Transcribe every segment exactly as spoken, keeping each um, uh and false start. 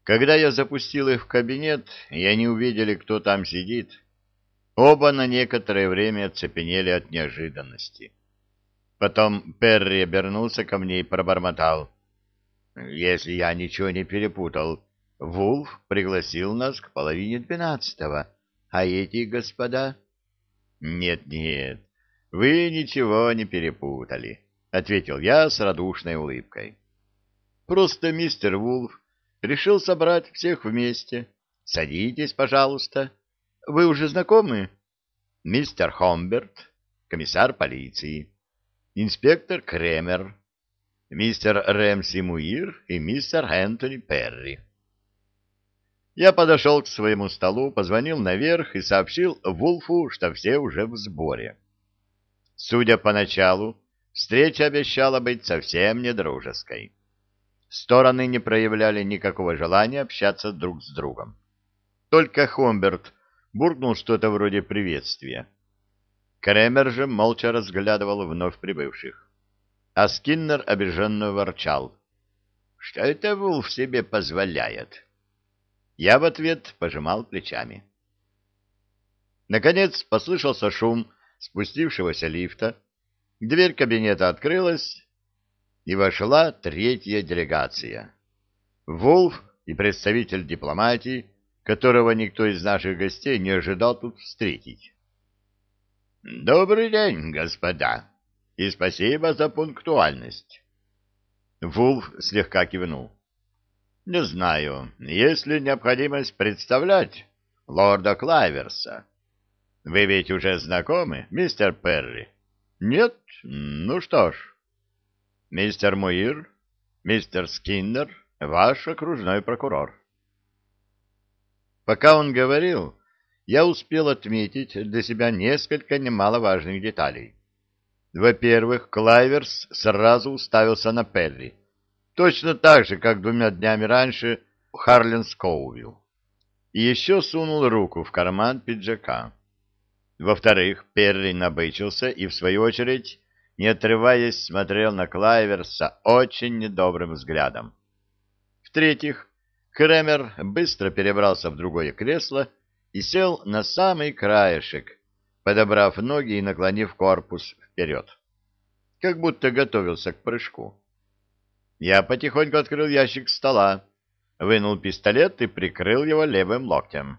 Когда я запустил их в кабинет, и они увидели, кто там сидит, оба на некоторое время оцепенели от неожиданности. Потом Перри обернулся ко мне и пробормотал: «Если я ничего не перепутал, Вулф пригласил нас к половине двенадцатого, а эти господа...» «Нет-нет, вы ничего не перепутали», — ответил я с радушной улыбкой. «Просто мистер Вулф решил собрать всех вместе. Садитесь, пожалуйста. Вы уже знакомы? Мистер Хомберт, комиссар полиции, инспектор Кремер, мистер Рэмси Муир и мистер Энтони Перри». Я подошел к своему столу, позвонил наверх и сообщил Вулфу, что все уже в сборе. Судя по началу, встреча обещала быть совсем недружеской. Стороны не проявляли никакого желания общаться друг с другом. Только Хомберт буркнул что-то вроде приветствия. Кремер же молча разглядывал вновь прибывших. А Скиннер обиженно ворчал: «Что это Вулф себе позволяет?» Я в ответ пожимал плечами. Наконец послышался шум спустившегося лифта, дверь кабинета открылась, и вошла третья делегация. Вулф и представитель дипломатии, которого никто из наших гостей не ожидал тут встретить. «Добрый день, господа, и спасибо за пунктуальность». Вулф слегка кивнул. «Не знаю, есть ли необходимость представлять лорда Клайверса. Вы ведь уже знакомы, мистер Перри? Нет? Ну что ж. Мистер Муир, мистер Скиннер, ваш окружной прокурор». Пока он говорил, я успел отметить для себя несколько немаловажных деталей. Во-первых, Клайверс сразу уставился на Перри, точно так же, как двумя днями раньше Харлин Скоувилл, и еще сунул руку в карман пиджака. Во-вторых, Перри набычился и, в свою очередь, не отрываясь, смотрел на Клайверса очень недобрым взглядом. В-третьих, Кремер быстро перебрался в другое кресло и сел на самый краешек, подобрав ноги и наклонив корпус вперед, как будто готовился к прыжку. Я потихоньку открыл ящик стола, вынул пистолет и прикрыл его левым локтем.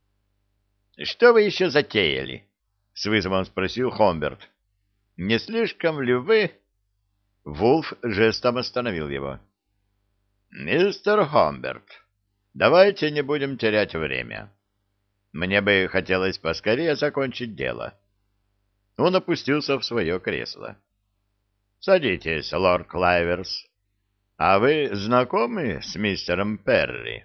— Что вы еще затеяли? — с вызовом спросил Хомберт. — Не слишком ли вы... Вулф жестом остановил его. — Мистер Хомберт, давайте не будем терять время. Мне бы хотелось поскорее закончить дело. Он опустился в свое кресло. — Садитесь, лорд Клайверс. А вы знакомы с мистером Перри?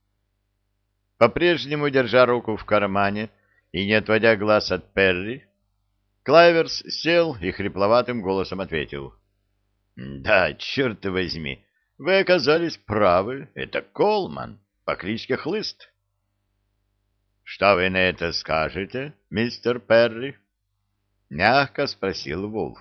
По-прежнему, держа руку в кармане и не отводя глаз от Перри, Клайверс сел и хрипловатым голосом ответил: — Да, черт возьми, вы оказались правы, это Колман по кличке Хлыст. — Что вы на это скажете, мистер Перри? — мягко спросил Вулф.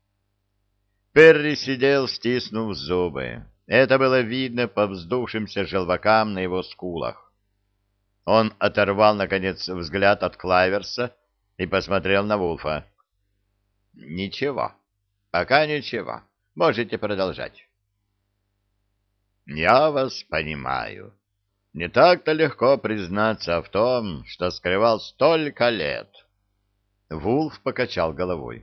Перри сидел, стиснув зубы. Это было видно по вздувшимся желвакам на его скулах. Он оторвал, наконец, взгляд от Клайверса и посмотрел на Вулфа. — Ничего, пока ничего. Можете продолжать. — Я вас понимаю. Не так-то легко признаться в том, что скрывал столько лет. Вулф покачал головой.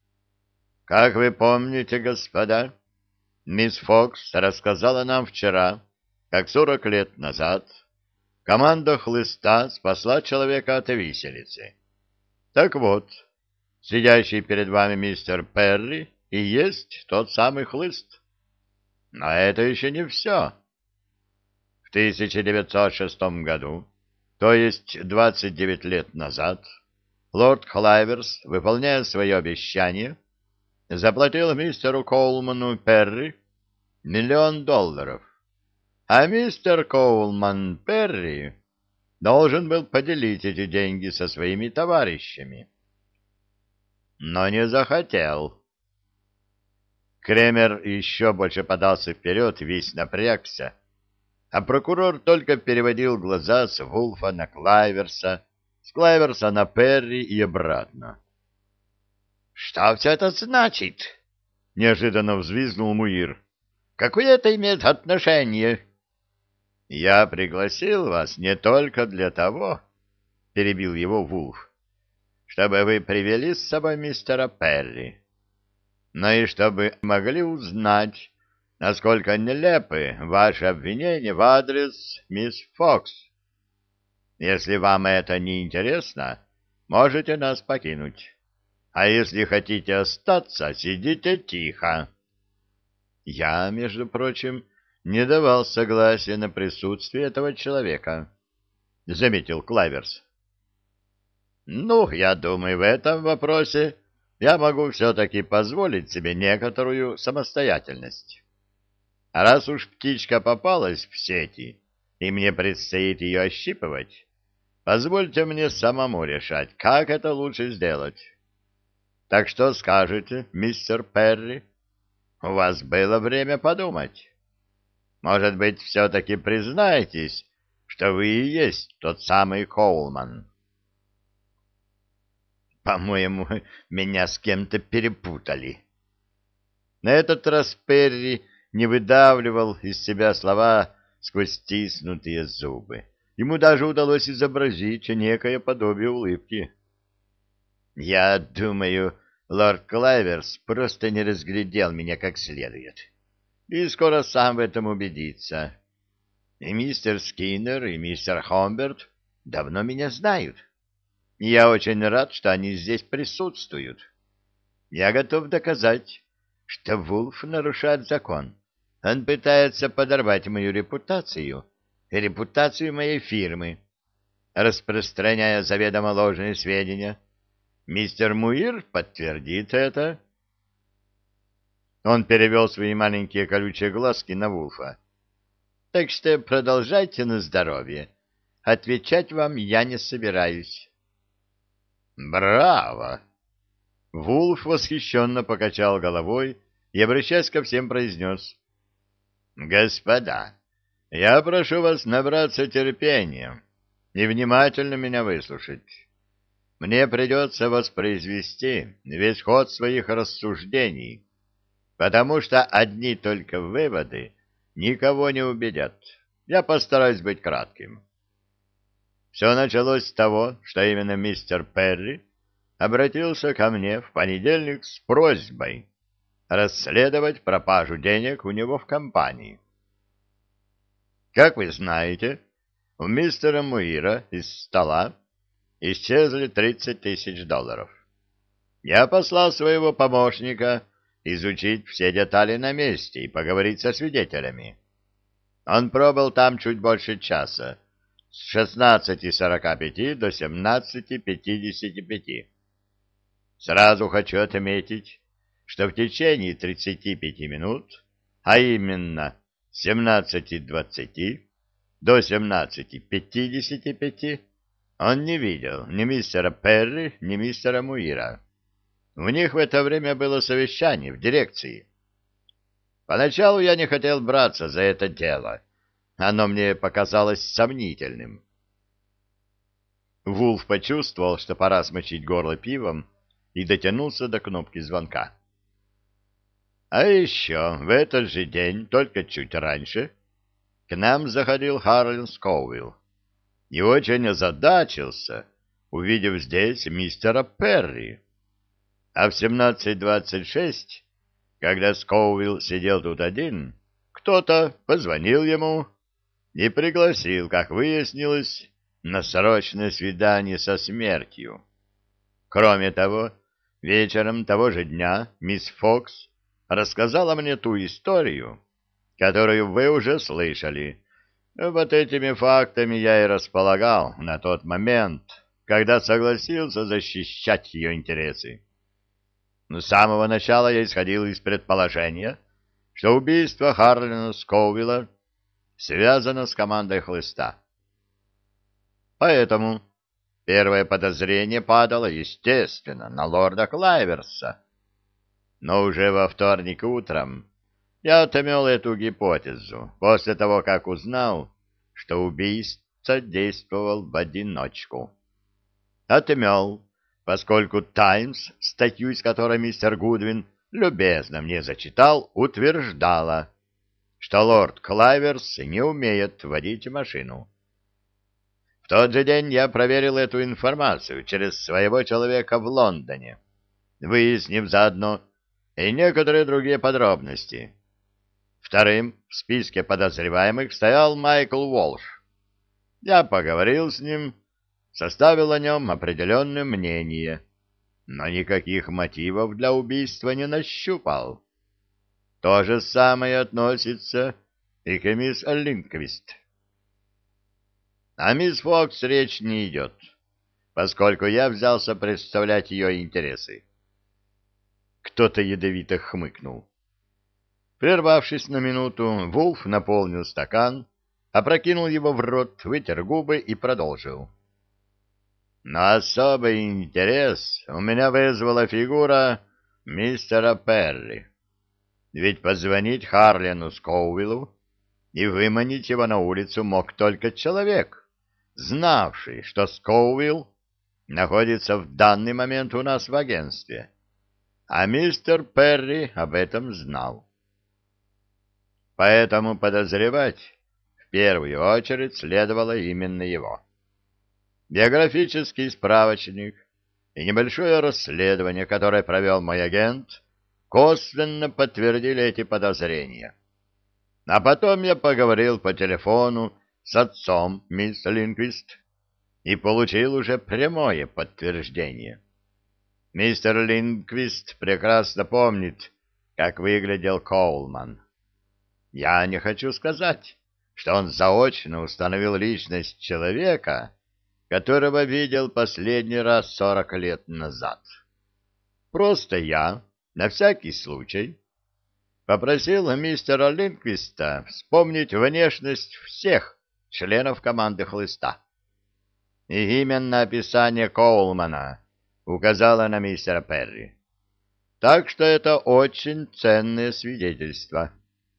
Как вы помните, господа, мисс Фокс рассказала нам вчера, как сорок лет назад команда Хлыста спасла человека от виселицы. Так вот, сидящий перед вами мистер Перри и есть тот самый Хлыст. Но это еще не все. В тысяча девятьсот шестом году, то есть двадцать девять лет назад, лорд Клайверс, выполняя свое обещание, заплатил мистеру Коулману Перри миллион долларов, а мистер Коулман Перри должен был поделить эти деньги со своими товарищами. Но не захотел. Кремер еще больше подался вперед, весь напрягся. а прокурор только переводил глаза с Вулфа на Клайверса, с Клайверса на Перри и обратно. — Что все это значит? — неожиданно взвизгнул Муир. — Какое это имеет отношение? — Я пригласил вас не только для того, — перебил его Вулф, — чтобы вы привели с собой мистера Перри, но и чтобы могли узнать, насколько нелепы ваши обвинения в адрес мисс Фокс. Если вам это не интересно, можете нас покинуть. А если хотите остаться, сидите тихо. Я, между прочим, не давал согласия на присутствие этого человека, — заметил Клайверс. — Ну, я думаю, в этом вопросе я могу все-таки позволить себе некоторую самостоятельность. А раз уж птичка попалась в сети, и мне предстоит ее ощипывать, позвольте мне самому решать, как это лучше сделать. Так что скажете, мистер Перри? У вас было время подумать. Может быть, все-таки признаетесь, что вы и есть тот самый Коулман? По-моему, меня с кем-то перепутали. На этот раз Перри не выдавливал из себя слова сквозь стиснутые зубы. Ему даже удалось изобразить некое подобие улыбки. «Я думаю, лорд Клайверс просто не разглядел меня как следует, и скоро сам в этом убедится. И мистер Скиннер, и мистер Хомберт давно меня знают. И я очень рад, что они здесь присутствуют. Я готов доказать, что Вулф нарушает закон. Он пытается подорвать мою репутацию и репутацию моей фирмы, распространяя заведомо ложные сведения. Мистер Муир подтвердит это. Он перевел свои маленькие колючие глазки на Вулфа. Так что продолжайте на здоровье. Отвечать вам я не собираюсь. Браво! Вулф восхищенно покачал головой и, обращаясь ко всем, произнес: «Господа, я прошу вас набраться терпения и внимательно меня выслушать. Мне придется воспроизвести весь ход своих рассуждений, потому что одни только выводы никого не убедят. Я постараюсь быть кратким. Все началось с того, что именно мистер Перри обратился ко мне в понедельник с просьбой расследовать пропажу денег у него в компании. Как вы знаете, у мистера Муира из стола исчезли тридцать тысяч долларов. Я послал своего помощника изучить все детали на месте и поговорить со свидетелями. Он пробыл там чуть больше часа, с шестнадцати сорока пяти до семнадцати пятидесяти пяти. Сразу хочу отметить, что в течение тридцати пяти минут, а именно с семнадцати двадцати до семнадцати пятидесяти пяти, он не видел ни мистера Перри, ни мистера Муира. У них в это время было совещание в дирекции. Поначалу я не хотел браться за это дело. Оно мне показалось сомнительным. Вулф почувствовал, что пора смочить горло пивом, и дотянулся до кнопки звонка. А еще в этот же день, только чуть раньше, к нам заходил Харлин Скоуилл и очень озадачился, увидев здесь мистера Перри. А в семнадцать двадцать шесть, когда Скоуилл сидел тут один, кто-то позвонил ему и пригласил, как выяснилось, на срочное свидание со смертью. Кроме того, вечером того же дня мисс Фокс рассказала мне ту историю, которую вы уже слышали. Вот этими фактами я и располагал на тот момент, когда согласился защищать ее интересы. Но с самого начала я исходил из предположения, что убийство Харлина Скоуилла связано с командой Хлыста. Поэтому первое подозрение падало, естественно, на лорда Клайверса. Но уже во вторник утром я отмел эту гипотезу после того, как узнал, что убийца действовал в одиночку. Отмел, поскольку «Таймс», статью из которой мистер Гудвин любезно мне зачитал, утверждала, что лорд Клайверс не умеет водить машину. В тот же день я проверил эту информацию через своего человека в Лондоне, выяснив заодно и некоторые другие подробности. Вторым в списке подозреваемых стоял Майкл Уолш. Я поговорил с ним, составил о нем определенное мнение, но никаких мотивов для убийства не нащупал. То же самое относится и к мисс Линквист. О мисс Фокс речь не идет, поскольку я взялся представлять ее интересы. Кто-то ядовито хмыкнул. Прервавшись на минуту, Вулф наполнил стакан, опрокинул его в рот, вытер губы и продолжил. Но особый интерес у меня вызвала фигура мистера Перри. Ведь позвонить Харлену Скоуиллу и выманить его на улицу мог только человек, знавший, что Скоуилл находится в данный момент у нас в агентстве. А мистер Перри об этом знал. Поэтому подозревать в первую очередь следовало именно его. Биографический справочник и небольшое расследование, которое провел мой агент, косвенно подтвердили эти подозрения. А потом я поговорил по телефону с отцом мисс Линквист и получил уже прямое подтверждение. Мистер Линквист прекрасно помнит, как выглядел Коулман. Я не хочу сказать, что он заочно установил личность человека, которого видел последний раз сорок лет назад. Просто я, на всякий случай, попросил мистера Линквиста вспомнить внешность всех членов команды «Хлыста». И именно описание Коулмана указало на мистера Перри. Так что это очень ценное свидетельство.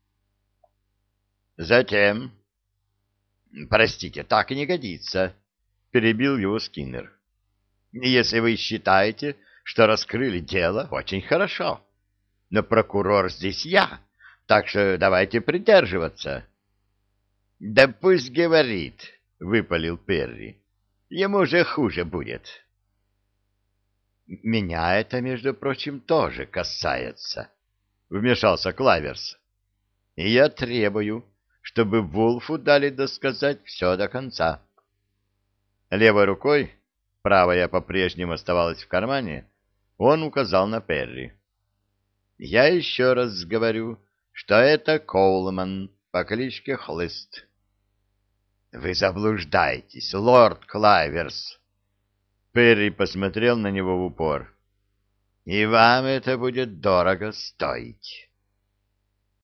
Затем... Простите, так и не годится, перебил его Скиннер. Если вы считаете, что раскрыли дело, очень хорошо. Но прокурор здесь я, так что давайте придерживаться. Да пусть говорит, выпалил Перри. Ему же хуже будет. Меня это, между прочим, тоже касается, вмешался Клайверс. И я требую, чтобы Вулфу дали досказать все до конца. Левой рукой, правая по-прежнему оставалась в кармане, он указал на Перри. Я еще раз говорю, что это Коулман по кличке Хлыст. Вы заблуждаетесь, лорд Клайверс. Перри посмотрел на него в упор. И вам это будет дорого стоить.